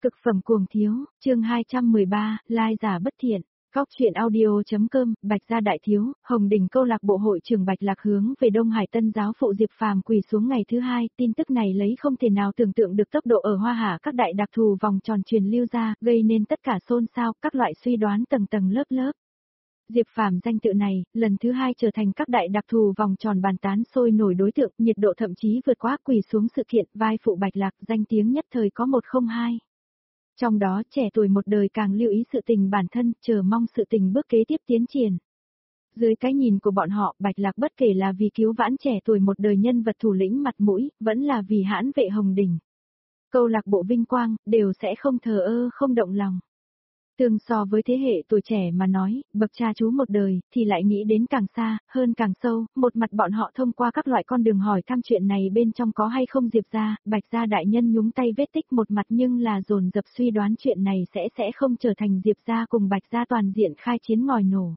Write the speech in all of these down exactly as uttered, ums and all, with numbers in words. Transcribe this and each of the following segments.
Cực phẩm cuồng thiếu, chương hai trăm mười ba, lai giả bất thiện. Góc chuyện audio.com, Bạch Gia đại thiếu, Hồng Đình câu lạc bộ hội trưởng Bạch Lạc hướng về Đông Hải Tân giáo phụ Diệp Phàm quỳ xuống ngày thứ hai, tin tức này lấy không thể nào tưởng tượng được tốc độ ở Hoa Hạ các đại đặc thù vòng tròn truyền lưu ra, gây nên tất cả xôn xao, các loại suy đoán tầng tầng lớp lớp. Diệp Phàm danh tự này, lần thứ hai trở thành các đại đặc thù vòng tròn bàn tán sôi nổi đối tượng, nhiệt độ thậm chí vượt quá quỳ xuống sự kiện, vai phụ Bạch Lạc, danh tiếng nhất thời có một không hai. Trong đó trẻ tuổi một đời càng lưu ý sự tình bản thân, chờ mong sự tình bước kế tiếp tiến triển. Dưới cái nhìn của bọn họ, Bạch Lạc bất kể là vì cứu vãn trẻ tuổi một đời nhân vật thủ lĩnh mặt mũi, vẫn là vì hãn vệ Hồng Đình. Câu lạc bộ vinh quang, đều sẽ không thờ ơ không động lòng. Tương so với thế hệ tuổi trẻ mà nói, bậc cha chú một đời, thì lại nghĩ đến càng xa, hơn càng sâu, một mặt bọn họ thông qua các loại con đường hỏi thăm chuyện này bên trong có hay không Diệp gia, Bạch gia đại nhân nhúng tay vết tích một mặt nhưng là dồn dập suy đoán chuyện này sẽ sẽ không trở thành Diệp gia cùng Bạch gia toàn diện khai chiến ngòi nổ.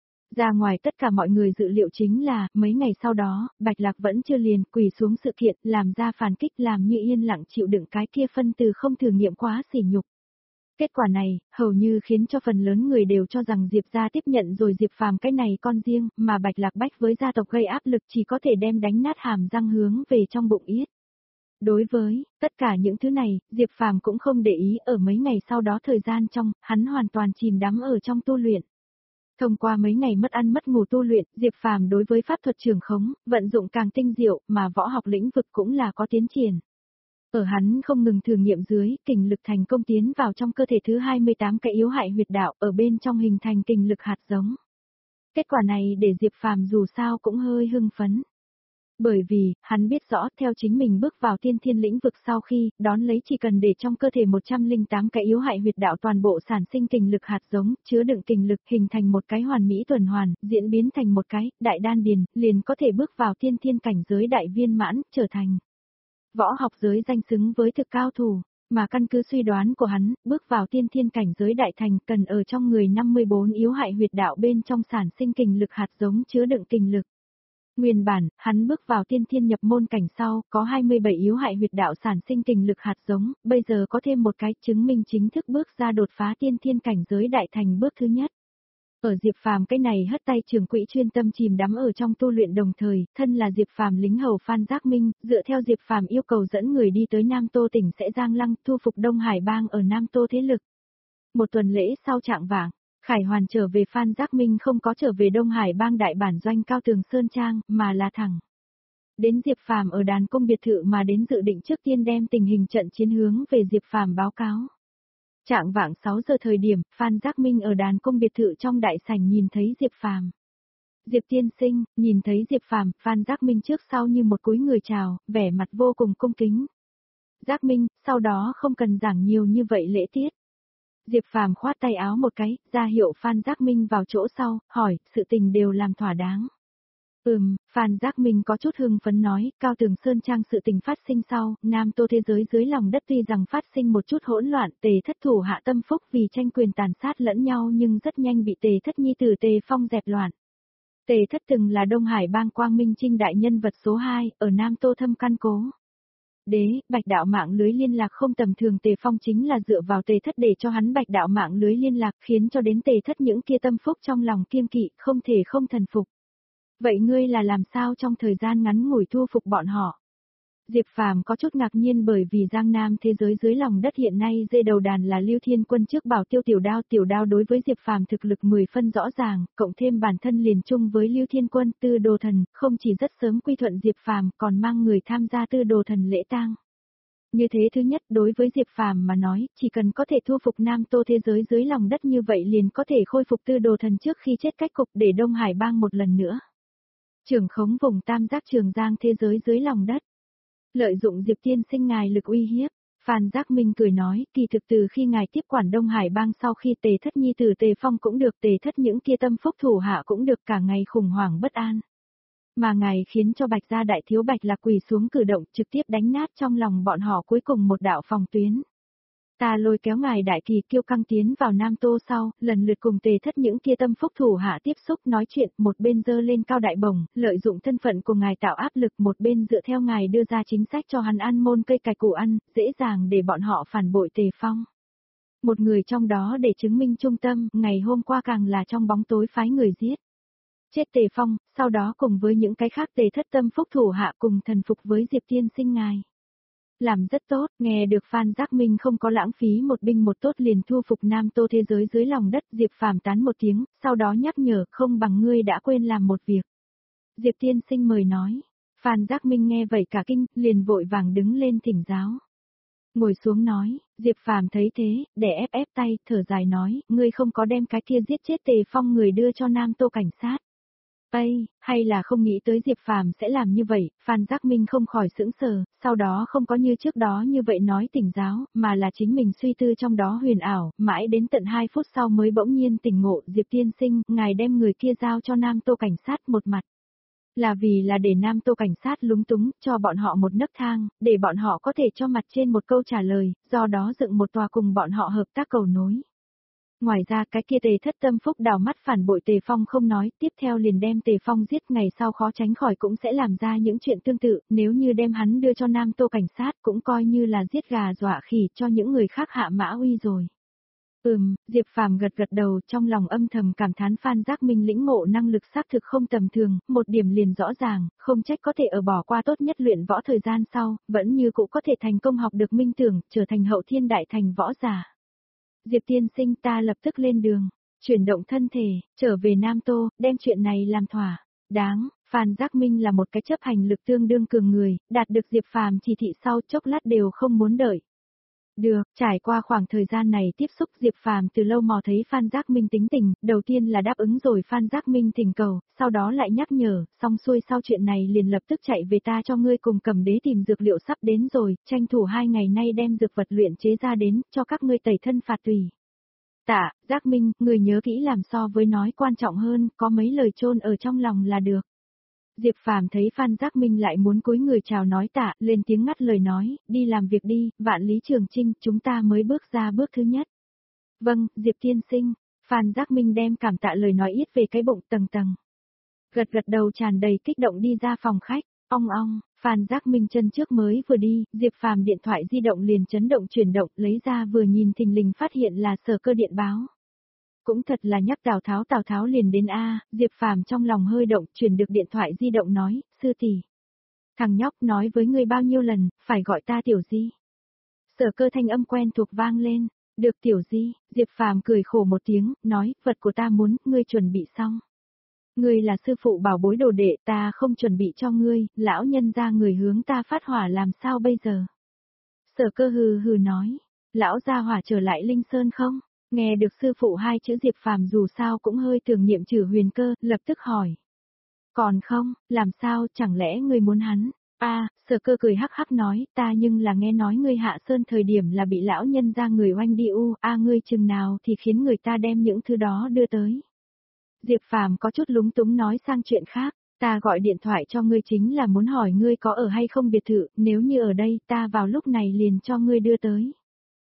Ra ngoài tất cả mọi người dự liệu chính là, mấy ngày sau đó, Bạch Lạc vẫn chưa liền quỳ xuống sự kiện, làm ra phản kích làm như yên lặng chịu đựng cái kia phân từ không thử nghiệm quá sỉ nhục. Kết quả này, hầu như khiến cho phần lớn người đều cho rằng Diệp gia tiếp nhận rồi Diệp Phàm cái này con riêng, mà Bạch Lạc bách với gia tộc gây áp lực chỉ có thể đem đánh nát hàm răng hướng về trong bụng yết. Đối với tất cả những thứ này, Diệp Phàm cũng không để ý, ở mấy ngày sau đó thời gian trong, hắn hoàn toàn chìm đắm ở trong tu luyện. Thông qua mấy ngày mất ăn mất ngủ tu luyện, Diệp Phàm đối với pháp thuật trường khống, vận dụng càng tinh diệu, mà võ học lĩnh vực cũng là có tiến triển. Ở hắn không ngừng thử nghiệm dưới, kình lực thành công tiến vào trong cơ thể thứ hai mươi tám cái yếu hại huyệt đạo, ở bên trong hình thành kình lực hạt giống. Kết quả này để Diệp Phàm dù sao cũng hơi hưng phấn. Bởi vì, hắn biết rõ theo chính mình bước vào tiên thiên lĩnh vực sau khi, đón lấy chỉ cần để trong cơ thể một trăm lẻ tám cái yếu hại huyệt đạo toàn bộ sản sinh kình lực hạt giống, chứa đựng kình lực hình thành một cái hoàn mỹ tuần hoàn, diễn biến thành một cái, đại đan điền, liền có thể bước vào tiên thiên cảnh giới đại viên mãn, trở thành võ học giới danh xứng với thực cao thủ, mà căn cứ suy đoán của hắn, bước vào tiên thiên cảnh giới đại thành cần ở trong người năm mươi bốn yếu hại huyệt đạo bên trong sản sinh kình lực hạt giống chứa đựng kình lực. Nguyên bản, hắn bước vào tiên thiên nhập môn cảnh sau, có hai mươi bảy yếu hại huyệt đạo sản sinh kình lực hạt giống, bây giờ có thêm một cái chứng minh chính thức bước ra đột phá tiên thiên cảnh giới đại thành bước thứ nhất. Ở Diệp Phàm cái này hất tay trường quỹ chuyên tâm chìm đắm ở trong tu luyện đồng thời, thân là Diệp Phàm lính hầu Phan Giác Minh, dựa theo Diệp Phàm yêu cầu dẫn người đi tới Nam Tô tỉnh sẽ Giang Lăng thu phục Đông Hải bang ở Nam Tô thế lực. Một tuần lễ sau trạng vạng, Khải Hoàn trở về Phan Giác Minh không có trở về Đông Hải bang đại bản doanh Cao Tường Sơn Trang, mà là thẳng đến Diệp Phàm ở đàn cung biệt thự mà đến dự định trước tiên đem tình hình trận chiến hướng về Diệp Phàm báo cáo. Trạng vạng sáu giờ thời điểm, Phan Giác Minh ở đàn cung biệt thự trong đại sảnh nhìn thấy Diệp Phàm. Diệp tiên sinh, nhìn thấy Diệp Phàm, Phan Giác Minh trước sau như một cúi người chào, vẻ mặt vô cùng cung kính. Giác Minh, sau đó không cần giảng nhiều như vậy lễ tiết. Diệp Phàm khoát tay áo một cái, ra hiệu Phan Giác Minh vào chỗ sau, hỏi, sự tình đều làm thỏa đáng. Ừm, Phan Giác Minh có chút hưng phấn nói, Cao Tường Sơn Trang sự tình phát sinh sau, Nam Tô thế giới dưới lòng đất tuy rằng phát sinh một chút hỗn loạn, Tề Thất thủ hạ tâm phúc vì tranh quyền tàn sát lẫn nhau nhưng rất nhanh bị Tề Thất nhi tử Tề Phong dẹp loạn. Tề Thất từng là Đông Hải bang Quang Minh Trinh đại nhân vật số hai, ở Nam Tô thâm căn cố. Đế, Bạch đạo mạng lưới liên lạc không tầm thường Tề Phong chính là dựa vào Tề Thất để cho hắn Bạch đạo mạng lưới liên lạc khiến cho đến Tề Thất những kia tâm phúc trong lòng kiêng kỵ, không thể không thần phục. Vậy ngươi là làm sao trong thời gian ngắn ngủi thu phục bọn họ? Diệp Phàm có chút ngạc nhiên bởi vì Giang Nam thế giới dưới lòng đất hiện nay dê đầu đàn là Lưu Thiên Quân trước bảo tiêu tiểu đao, tiểu đao đối với Diệp Phàm thực lực mười phân rõ ràng, cộng thêm bản thân liền chung với Lưu Thiên Quân, Tư Đồ Thần, không chỉ rất sớm quy thuận Diệp Phàm, còn mang người tham gia Tư Đồ Thần lễ tang. Như thế thứ nhất, đối với Diệp Phàm mà nói, chỉ cần có thể thu phục Nam Tô thế giới dưới lòng đất như vậy liền có thể khôi phục Tư Đồ Thần trước khi chết cách cục để Đông Hải bang một lần nữa. Trưởng khống vùng tam giác Trường Giang thế giới dưới lòng đất. Lợi dụng Diệp tiên sinh ngài lực uy hiếp, Phan Giác Minh cười nói, kỳ thực từ khi ngài tiếp quản Đông Hải bang sau khi Tề Thất nhi tử Tề Phong cũng được, Tề Thất những kia tâm phúc thủ hạ cũng được, cả ngày khủng hoảng bất an. Mà ngài khiến cho Bạch gia đại thiếu Bạch Lạc quỳ xuống cử động trực tiếp đánh nát trong lòng bọn họ cuối cùng một đạo phòng tuyến. Ta lôi kéo ngài đại kỳ kiêu căng tiến vào Nam Tô sau, lần lượt cùng Tề Thất những kia tâm phúc thủ hạ tiếp xúc nói chuyện, một bên dơ lên cao đại bổng, lợi dụng thân phận của ngài tạo áp lực, một bên dựa theo ngài đưa ra chính sách cho hắn ăn môn cây cải củ ăn, dễ dàng để bọn họ phản bội Tề Phong. Một người trong đó để chứng minh trung tâm, ngày hôm qua càng là trong bóng tối phái người giết. Chết Tề Phong, sau đó cùng với những cái khác Tề thất tâm phúc thủ hạ cùng thần phục với Diệp Tiên Sinh ngài. Làm rất tốt, nghe được Phan Giác Minh không có lãng phí một binh một tốt liền thu phục Nam Tô thế giới dưới lòng đất, Diệp Phàm tán một tiếng, sau đó nhắc nhở không bằng ngươi đã quên làm một việc. Diệp Tiên Sinh mời nói, Phan Giác Minh nghe vậy cả kinh, liền vội vàng đứng lên thỉnh giáo. Ngồi xuống nói, Diệp Phàm thấy thế, để ép ép tay, thở dài nói, ngươi không có đem cái kia giết chết Tề Phong người đưa cho Nam Tô cảnh sát. Ây, hay là không nghĩ tới Diệp Phàm sẽ làm như vậy, Phan Giác Minh không khỏi sững sờ, sau đó không có như trước đó như vậy nói tỉnh giáo, mà là chính mình suy tư trong đó huyền ảo, mãi đến tận hai phút sau mới bỗng nhiên tỉnh ngộ, Diệp Tiên Sinh, ngài đem người kia giao cho Nam Tô cảnh sát một mặt. Là vì là để Nam Tô cảnh sát lúng túng, cho bọn họ một nấc thang, để bọn họ có thể cho mặt trên một câu trả lời, do đó dựng một tòa cùng bọn họ hợp tác cầu nối. Ngoài ra cái kia Tề thất tâm phúc đào mắt phản bội Tề Phong không nói, tiếp theo liền đem Tề Phong giết, ngày sau khó tránh khỏi cũng sẽ làm ra những chuyện tương tự, nếu như đem hắn đưa cho Nam Tô cảnh sát cũng coi như là giết gà dọa khỉ cho những người khác hạ mã uy rồi. Ừm, Diệp Phàm gật gật đầu, trong lòng âm thầm cảm thán Phan Giác Minh lĩnh ngộ năng lực xác thực không tầm thường, một điểm liền rõ ràng, không trách có thể ở bỏ qua tốt nhất luyện võ thời gian sau, vẫn như cũ có thể thành công học được minh tưởng, trở thành hậu thiên đại thành võ giả. Diệp Tiên Sinh, ta lập tức lên đường, chuyển động thân thể, trở về Nam Tô, đem chuyện này làm thỏa. Đáng, Phan Giác Minh là một cái chấp hành lực tương đương cường người, đạt được Diệp Phàm chỉ thị sau chốc lát đều không muốn đợi. Được, trải qua khoảng thời gian này tiếp xúc, Diệp Phàm từ lâu mò thấy Phan Giác Minh tính tình, đầu tiên là đáp ứng rồi Phan Giác Minh thỉnh cầu, sau đó lại nhắc nhở, xong xuôi sau chuyện này liền lập tức chạy về ta cho ngươi cùng Cầm Đế tìm dược liệu sắp đến rồi, tranh thủ hai ngày nay đem dược vật luyện chế ra đến, cho các ngươi tẩy thân phạt tùy. Tạ, Giác Minh, người nhớ kỹ làm so với nói quan trọng hơn, có mấy lời chôn ở trong lòng là được. Diệp Phàm thấy Phan Giác Minh lại muốn cúi người chào nói tạ, lên tiếng ngắt lời nói, đi làm việc đi, Vạn Lý Trường Chinh, chúng ta mới bước ra bước thứ nhất. Vâng, Diệp Tiên Sinh, Phan Giác Minh đem cảm tạ lời nói ít về cái bụng tầng tầng. Gật gật đầu tràn đầy kích động đi ra phòng khách, ong ong, Phan Giác Minh chân trước mới vừa đi, Diệp Phàm điện thoại di động liền chấn động chuyển động, lấy ra vừa nhìn thình lình phát hiện là Sở Cơ điện báo. Cũng thật là nhắc Tào Tháo Tào Tháo liền đến a, Diệp Phàm trong lòng hơi động, chuyển được điện thoại di động nói, sư tỷ. Thằng nhóc nói với ngươi bao nhiêu lần, phải gọi ta tiểu di. Sở Cơ thanh âm quen thuộc vang lên, được tiểu di, Diệp Phàm cười khổ một tiếng, nói, vật của ta muốn, ngươi chuẩn bị xong. Ngươi là sư phụ bảo bối đồ đệ, ta không chuẩn bị cho ngươi, lão nhân gia người hướng ta phát hỏa làm sao bây giờ. Sở Cơ hừ hừ nói, lão gia hỏa trở lại Linh Sơn không? Nghe được sư phụ hai chữ Diệp Phàm dù sao cũng hơi tưởng niệm Trử Huyền Cơ, lập tức hỏi. Còn không, làm sao, chẳng lẽ ngươi muốn hắn? A, Sở Cơ cười hắc hắc nói, ta nhưng là nghe nói ngươi hạ sơn thời điểm là bị lão nhân ra người oanh đi u, a ngươi chừng nào thì khiến người ta đem những thứ đó đưa tới. Diệp Phàm có chút lúng túng nói sang chuyện khác, ta gọi điện thoại cho ngươi chính là muốn hỏi ngươi có ở hay không biệt thự, nếu như ở đây ta vào lúc này liền cho ngươi đưa tới.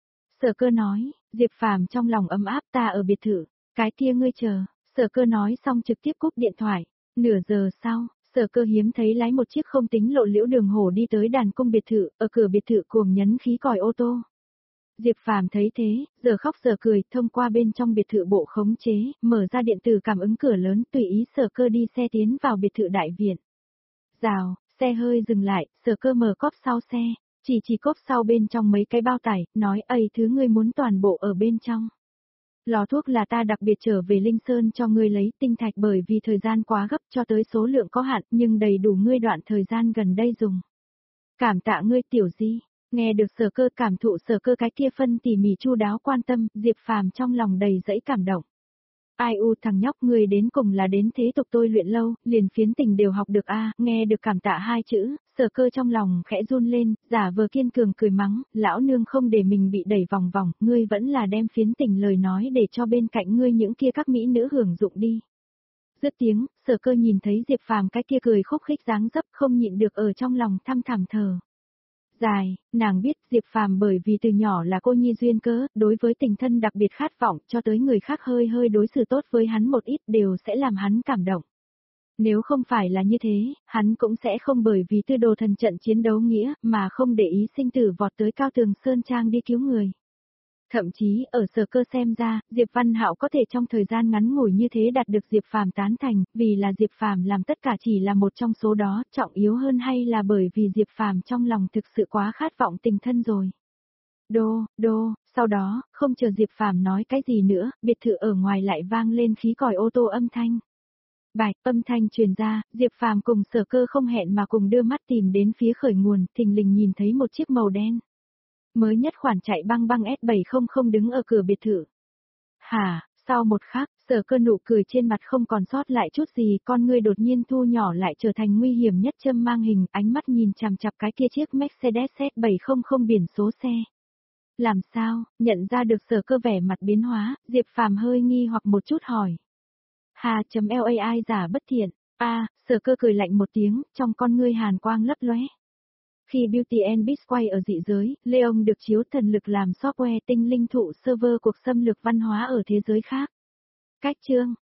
Sở Cơ nói, Diệp Phàm trong lòng ấm áp, ta ở biệt thự, cái kia ngươi chờ, Sở Cơ nói xong trực tiếp cúp điện thoại. Nửa giờ sau, Sở Cơ hiếm thấy lái một chiếc không tính lộ liễu đường hổ đi tới đàn cung biệt thự, ở cửa biệt thự cuồng nhấn khí còi ô tô. Diệp Phàm thấy thế, giờ khóc giờ cười, thông qua bên trong biệt thự bộ khống chế, mở ra điện tử cảm ứng cửa lớn, tùy ý Sở Cơ đi xe tiến vào biệt thự đại viện. Rào, xe hơi dừng lại, Sở Cơ mở cốp sau xe, chỉ chỉ cốp sau bên trong mấy cái bao tải, nói ây thứ ngươi muốn toàn bộ ở bên trong. Lò thuốc là ta đặc biệt trở về Linh Sơn cho ngươi lấy, tinh thạch bởi vì thời gian quá gấp cho tới số lượng có hạn nhưng đầy đủ ngươi đoạn thời gian gần đây dùng. Cảm tạ ngươi tiểu di, nghe được Sở Cơ cảm thụ Sở Cơ cái kia phân tỉ mỉ chu đáo quan tâm, Diệp Phàm trong lòng đầy dẫy cảm động. Ai u thằng nhóc ngươi đến cùng là đến thế tục tôi luyện lâu, liền phiến tình đều học được a, nghe được cảm tạ hai chữ, Sở Cơ trong lòng khẽ run lên, giả vờ kiên cường cười mắng, lão nương không để mình bị đẩy vòng vòng, ngươi vẫn là đem phiến tình lời nói để cho bên cạnh ngươi những kia các mỹ nữ hưởng dụng đi. Dứt tiếng, Sở Cơ nhìn thấy Diệp Phàm cái kia cười khúc khích dáng dấp không nhịn được ở trong lòng thăm thẳm thờ. Dài, nàng biết Diệp Phàm bởi vì từ nhỏ là cô nhi duyên cớ, đối với tình thân đặc biệt khát vọng, cho tới người khác hơi hơi đối xử tốt với hắn một ít đều sẽ làm hắn cảm động. Nếu không phải là như thế, hắn cũng sẽ không bởi vì tư đồ thần trận chiến đấu nghĩa, mà không để ý sinh tử vọt tới cao tường Sơn Trang đi cứu người. Thậm chí, ở Sở Cơ xem ra, Diệp Văn Hạo có thể trong thời gian ngắn ngủi như thế đạt được Diệp Phàm tán thành, vì là Diệp Phàm làm tất cả chỉ là một trong số đó, trọng yếu hơn hay là bởi vì Diệp Phàm trong lòng thực sự quá khát vọng tình thân rồi. Đô, đô, sau đó, không chờ Diệp Phàm nói cái gì nữa, biệt thự ở ngoài lại vang lên khí còi ô tô âm thanh. Bạch, âm thanh truyền ra, Diệp Phàm cùng Sở Cơ không hẹn mà cùng đưa mắt tìm đến phía khởi nguồn, thình lình nhìn thấy một chiếc màu đen. Mới nhất khoản chạy băng băng S bảy không không đứng ở cửa biệt thự. Hả, sau một khắc, Sở Cơ nụ cười trên mặt không còn sót lại chút gì, con ngươi đột nhiên thu nhỏ lại trở thành nguy hiểm nhất châm mang hình, ánh mắt nhìn chằm chằm cái kia chiếc Mercedes S bảy không không biển số xe. Làm sao, nhận ra được Sở Cơ vẻ mặt biến hóa, Diệp Phàm hơi nghi hoặc một chút hỏi. Hà.lai giả bất thiện, a Sở Cơ cười lạnh một tiếng, trong con ngươi hàn quang lấp lóe. Khi Beauty and Beast quay ở dị giới, Leon được chiếu thần lực làm software tinh linh thụ server cuộc xâm lược văn hóa ở thế giới khác. Cách chương